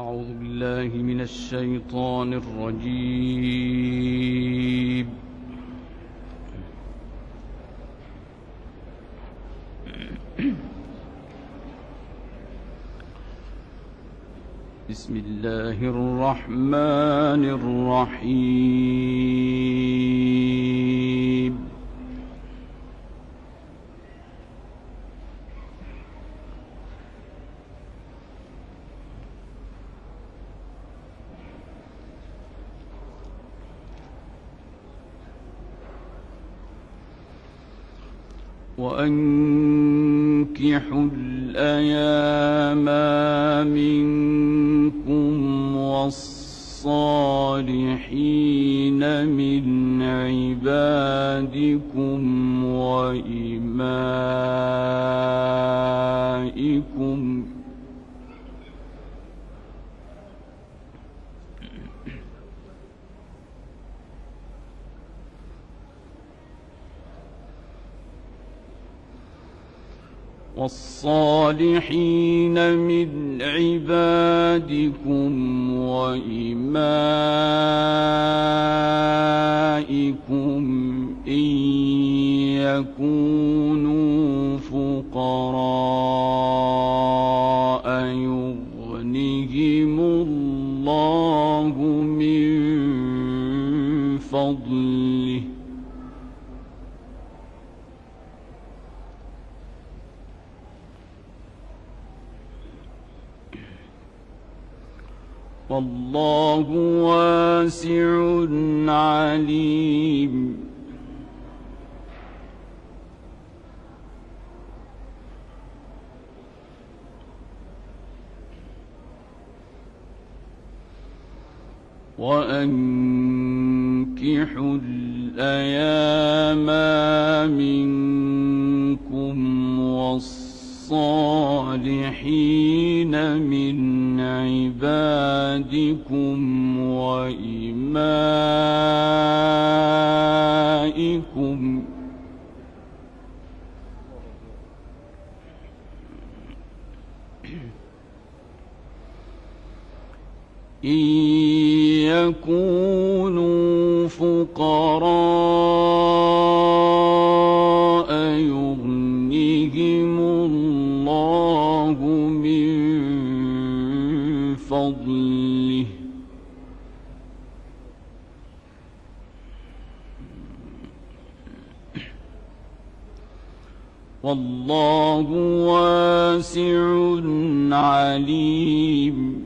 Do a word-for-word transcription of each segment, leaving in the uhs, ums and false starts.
أعوذ بالله من الشيطان الرجيم. بسم الله الرحمن الرحيم. وأنكحوا الأيام منكم والصالحين من عبادكم وإمائكم والصالحين من عبادكم وإمائكم إن يكونوا فقراء يغنهم الله من فضله والله واسع عليم. وأنكحوا الأيام منكم والصالحين من عبادكم وإمائكم إن يكونوا فقراء يغنهم الله من فضله والله واسع عليم.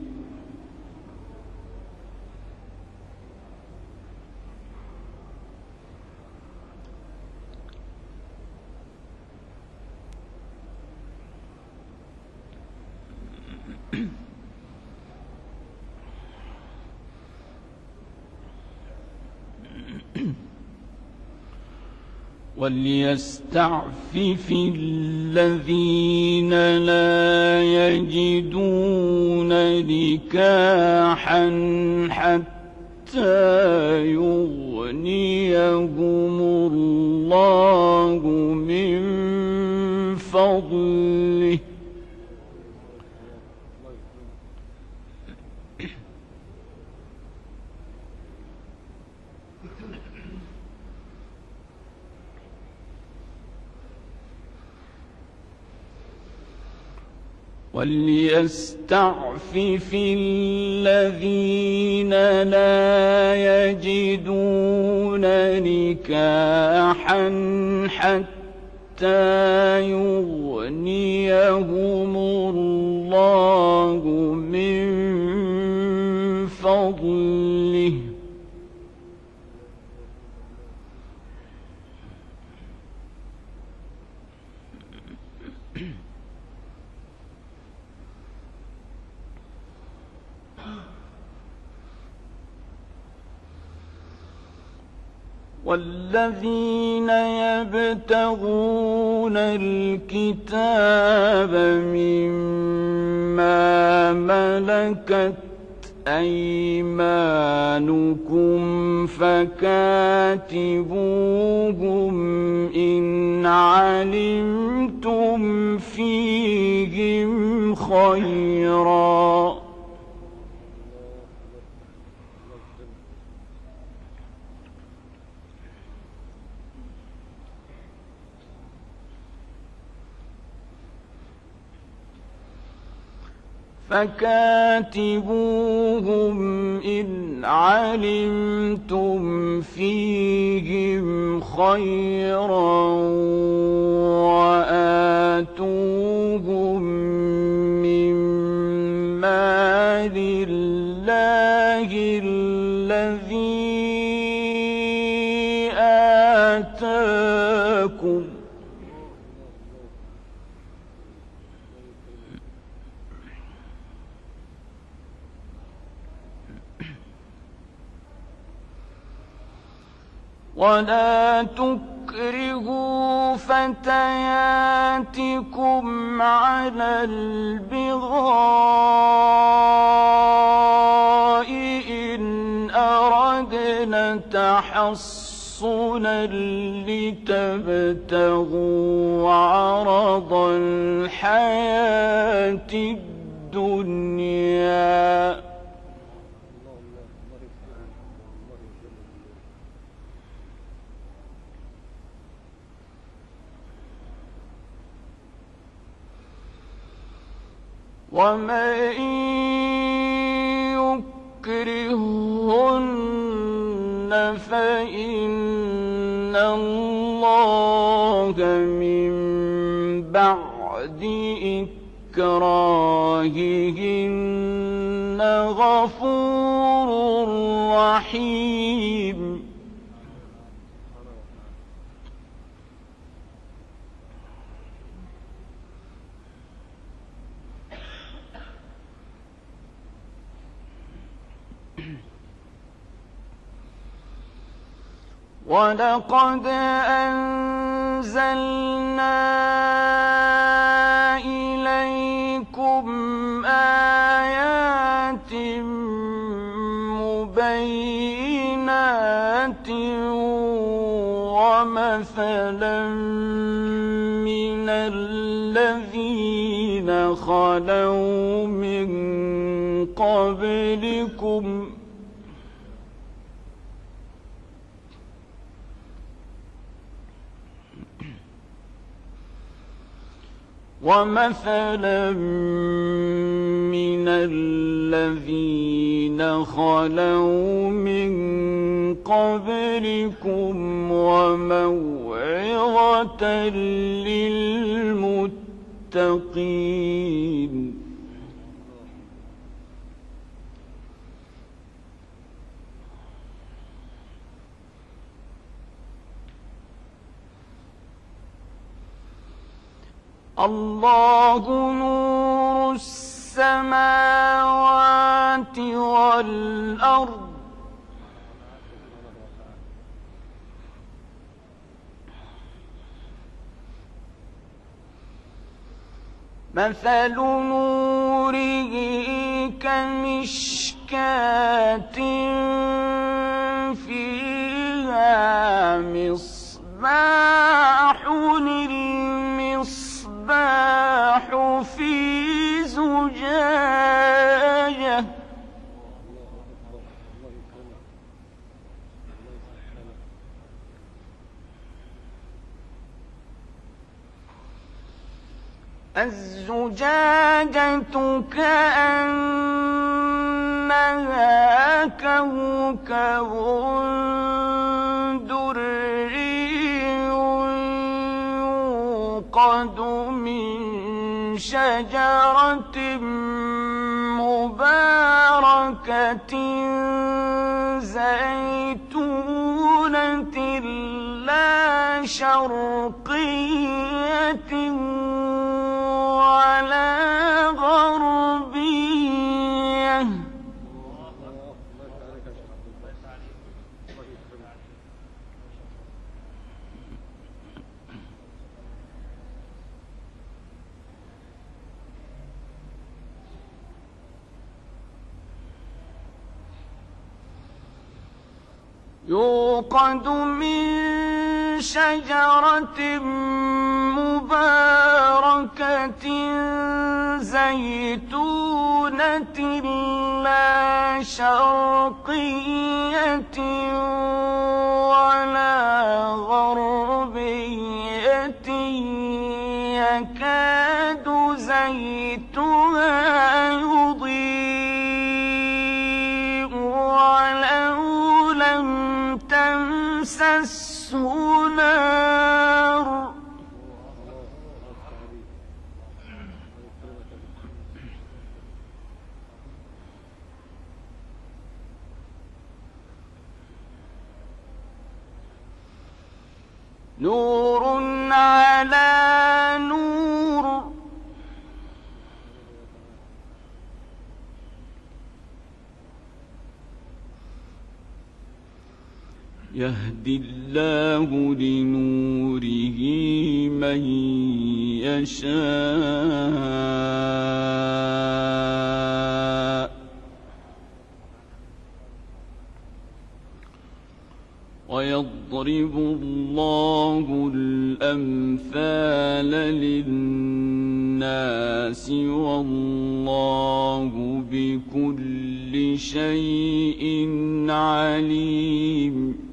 وليستعفف الذين لا يجدون نكاحا حتى يغنيهم الله من فضله وليستعفف الذين لا يجدون نكاحا حتى يغنيهم الله من فضله والذين يبتغون الكتاب مما ملكت أيمانكم فكاتبوهم إن علمتم فيهم خيرا فكاتبوهم إن علمتم فيهم خيرا وآتوهم من مال الله الذي آتاكم ولا تكرهوا فتياتكم على البغاء إن أردنا تحصنا لتبتغوا عرض الحياة الدنيا ومن يكرهن فإن الله من بعد إكراههن غفور رحيم ولقد أنزلنا إليكم آيات مبينات ومثلا من الذين خلوا من قبلكم ومثلا من الذين خلوا من قبلكم وموعظة للمتقين الله نور السماوات والأرض مثل نوره كمشكاة فيها مصباح المصباح في زجاجة الزجاجة كأنها كوكب دري يوقد من شجرة مباركة زيتونة لا شرقية ولا غربية يوقد من شجرة مباركة زيتونة لا شرقية ولا غربية يكاد زيتها تمسسه نار نور على نور يهدي الله لنوره من يشاء ويضرب الله الأمثال للناس والله بكل شيء عليم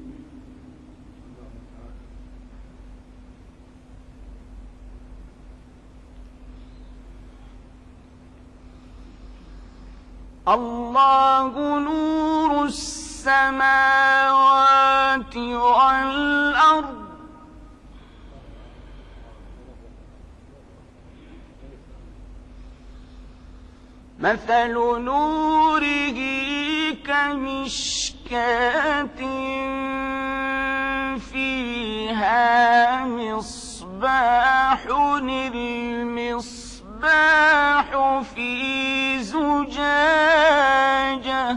الله نور السماوات والأرض مثل نوره كمشكاة فيها مصباح المصباح في زجاجة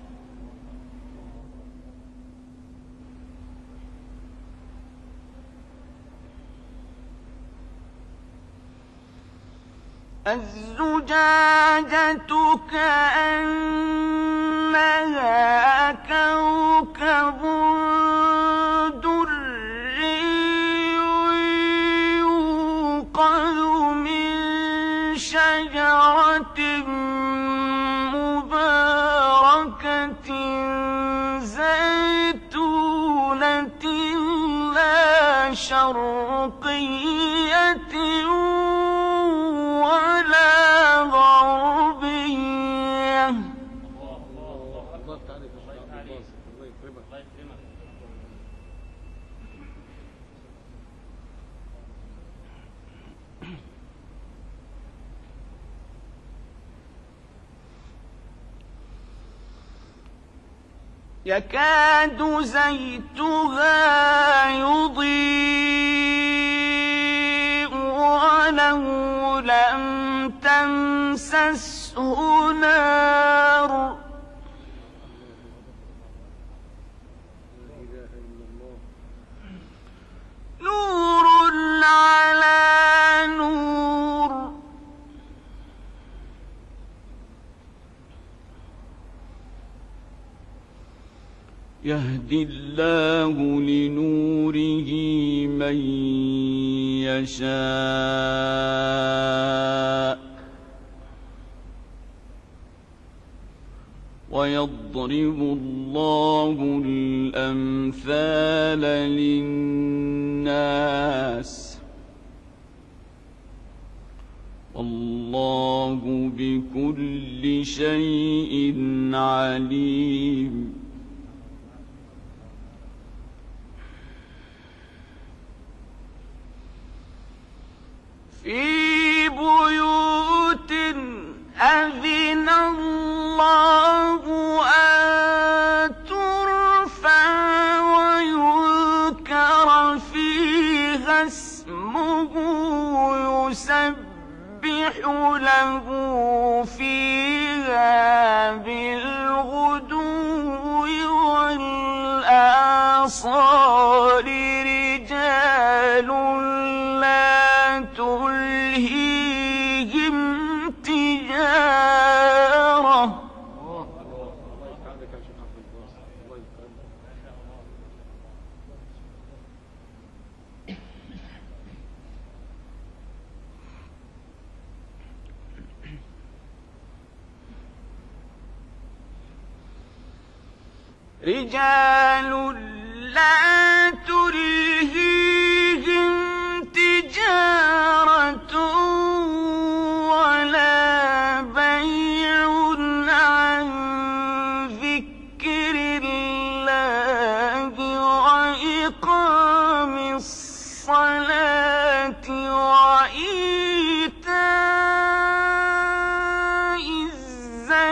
الزجاجة كأنها كوكب دري يوقد من شجرة مباركة زيتونة لا شرقية ولا غربية يكاد زيتها يضيء ولو لم تمسسه نار نور على نور يهدي الله لنوره من يشاء ويضرب الله الأمثال للناس والله بكل شيء عليم في بيوت أذن الله أن ترفع ويذكر فيها اسمه يسبح له فيها بالغدو والآصال رجال لا تلهيهم تجارة رجال لا تلهيهم تجارة ولا بيع عن ذكر الله وإقام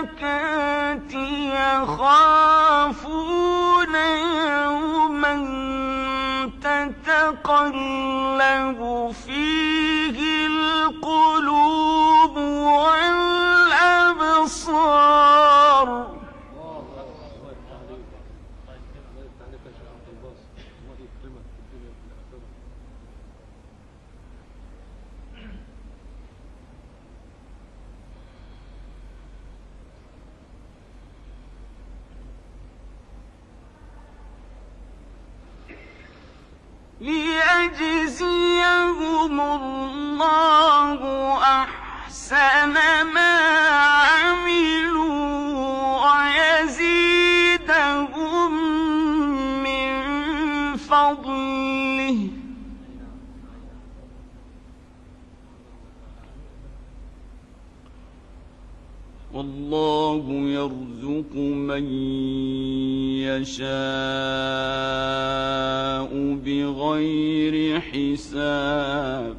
الزكاة يخافون يوما تتقلب فيه القلوب والأبصار. ليجزيهم الله أحسن ما عملوا ويزيدهم من فضله والله يرزق من يشاء بغير حساب.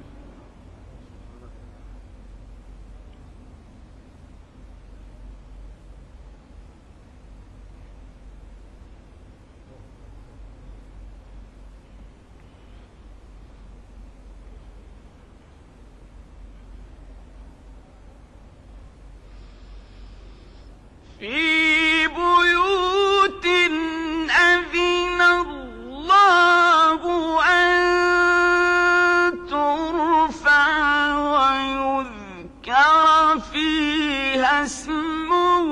في بيوت أذن الله أن ترفع ويذكر فيها اسمه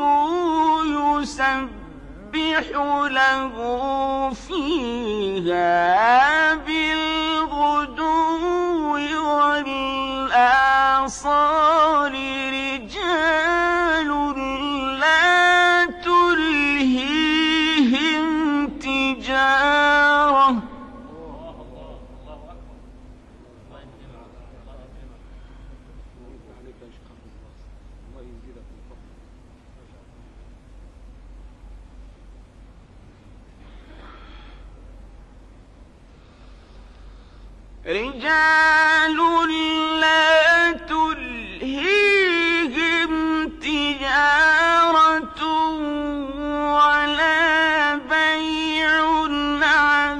يسبح له فيها بالغدو والآصال رجال لا تلهيهم تجارة رجال لا تلهيهم تجارة ولا بيع عن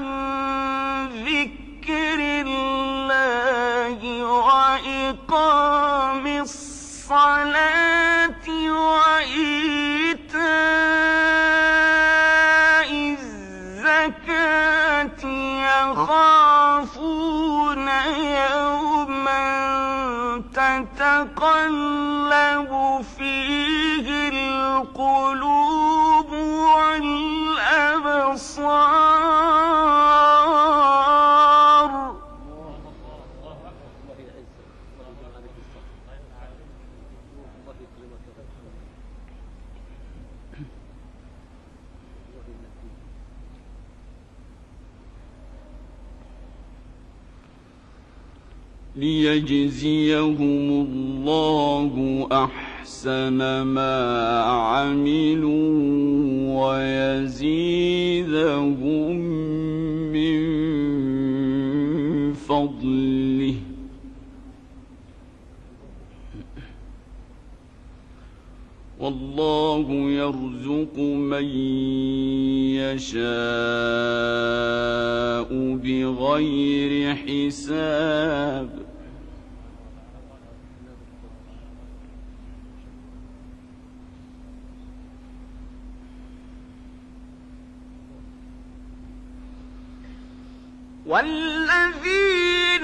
ذكر الله وإقام الصلاة وإيتاء الزكاة يخافون يوما تتقلب فيه القلوب والأبصار. ليجزيهم الله أحسن ما عملوا ويزيدهم من فضله والله يرزق من يشاء بغير حساب. والذين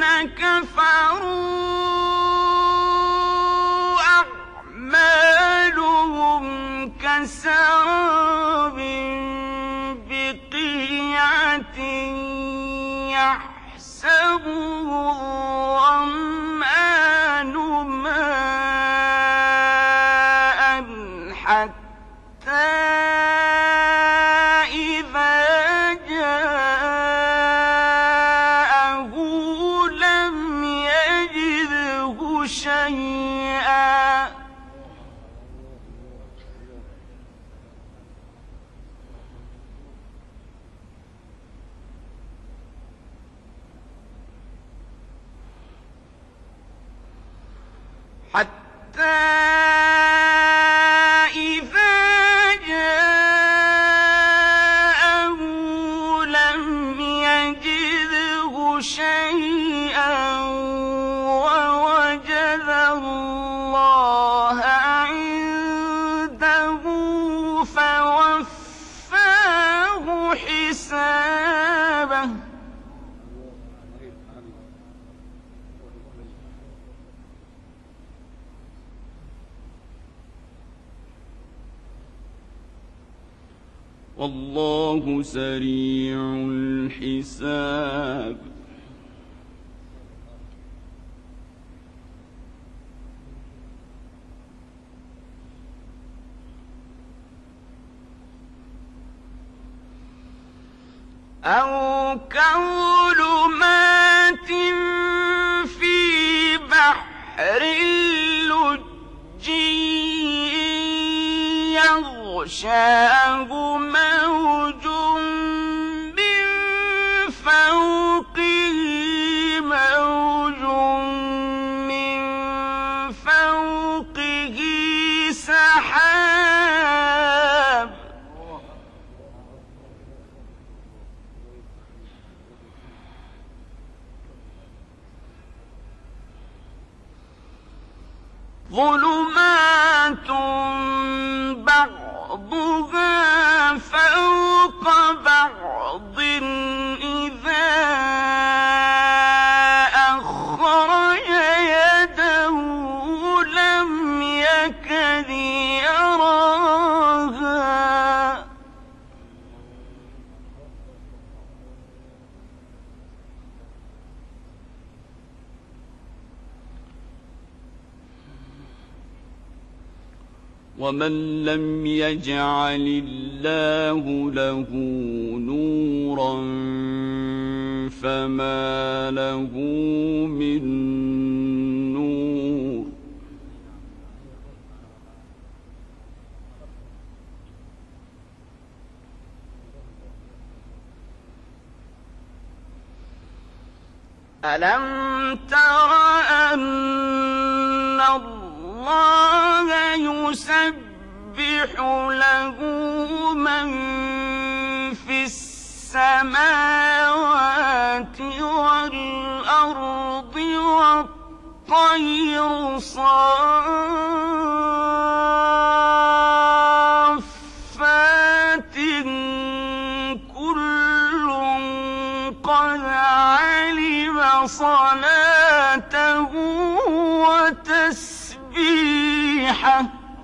كفروا أعمالهم كسراب بقيعة يحسبه الظمآن ماء حتى شيئا حتى والله سريع الحساب أو كظلمات في بحر لجي يغشاه موج من فوقه موج من فوقه سحاب ظلمات بعضها فوق بعض إذا أخرج يده لم يكد يراها ومن لم يجعل الله له نورا فما له من نور ألم تر أن الله يسبح له من في السماوات والأرض والطير صافات كل قد علم صلاته وتسبيحه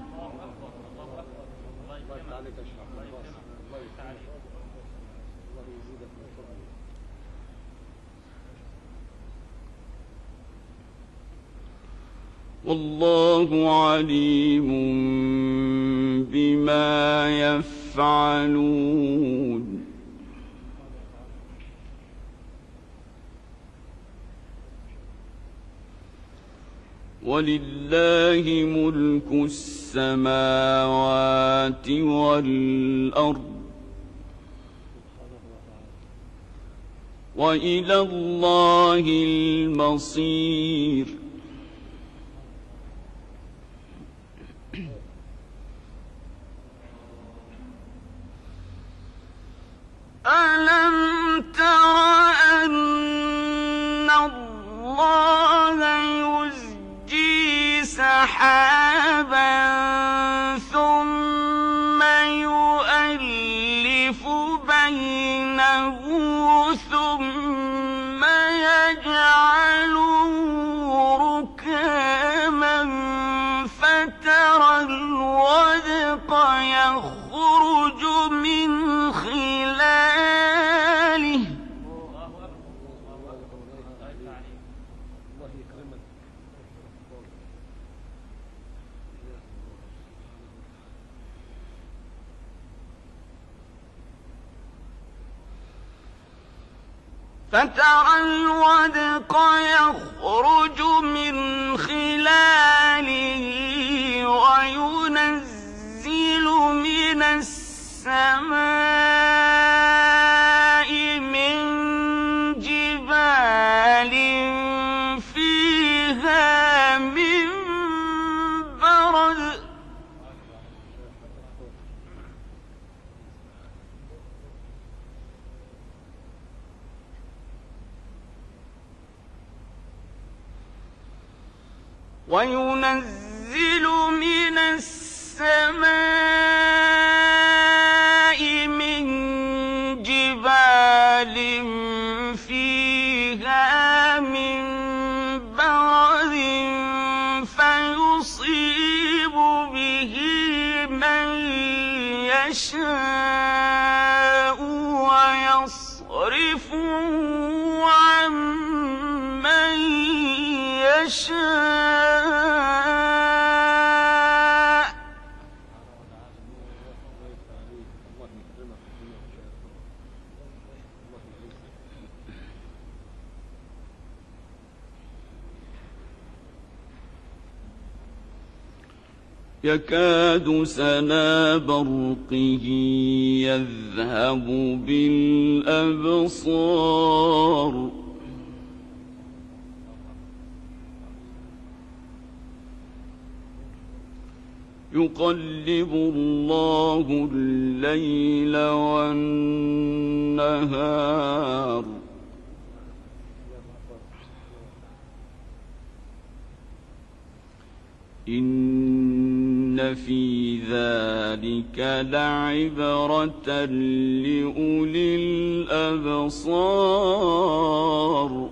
والله عليم بما يفعلون ولله ملك السماوات والأرض وإلى الله المصير ألم تر أن الله يزجي سحابا ثم يؤلف بينه ثم يجعله ركاما فترى الودق يخرج من خلاله فترى الودق يخرج من خلاله وينزل من السماء من جبال فيها من برد وينزل من السماء من جبال فيها من برد فيصيب به من يشاء يكاد سنا برقه يذهب بالأبصار يقلب الله الليل والنهار إن في ذلك لعبرة لأولي الأبصار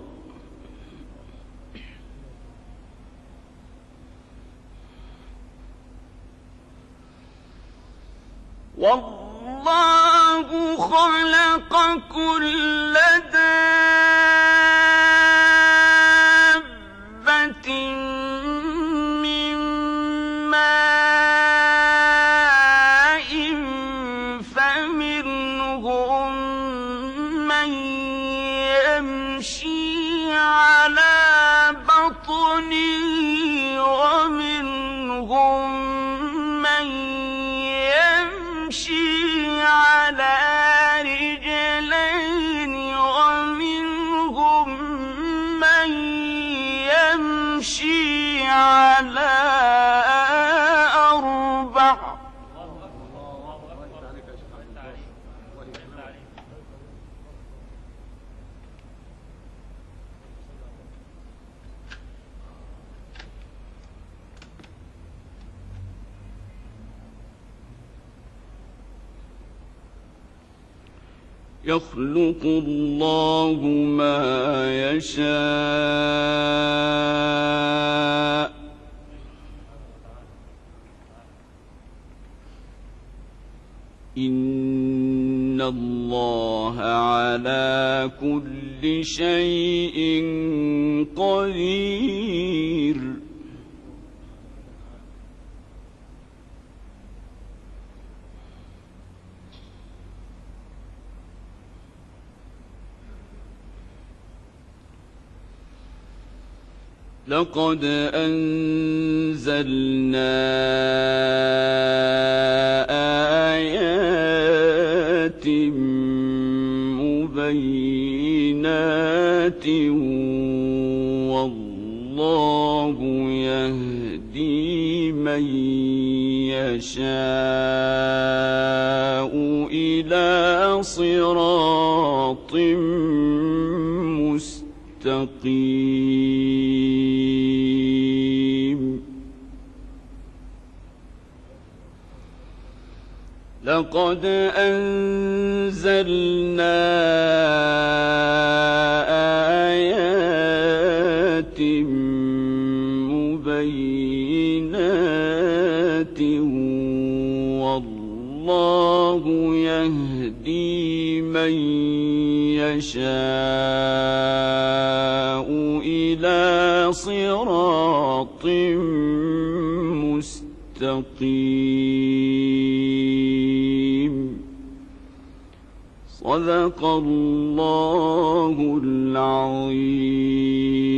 والله خلق كل دابة من ماء فمنهم من يمشي على بطنه ومنهم من يمشي على رجلين ومنهم من يمشي على أربع يخلق الله ما يشاء إن الله على كل شيء قدير لقد أنزلنا آيات مبينات والله يهدي من يشاء إلى صراط مستقيم لقد أنزلنا آيات مبينات والله يهدي من يشاء إلى صراط مستقيم صدق الله العظيم.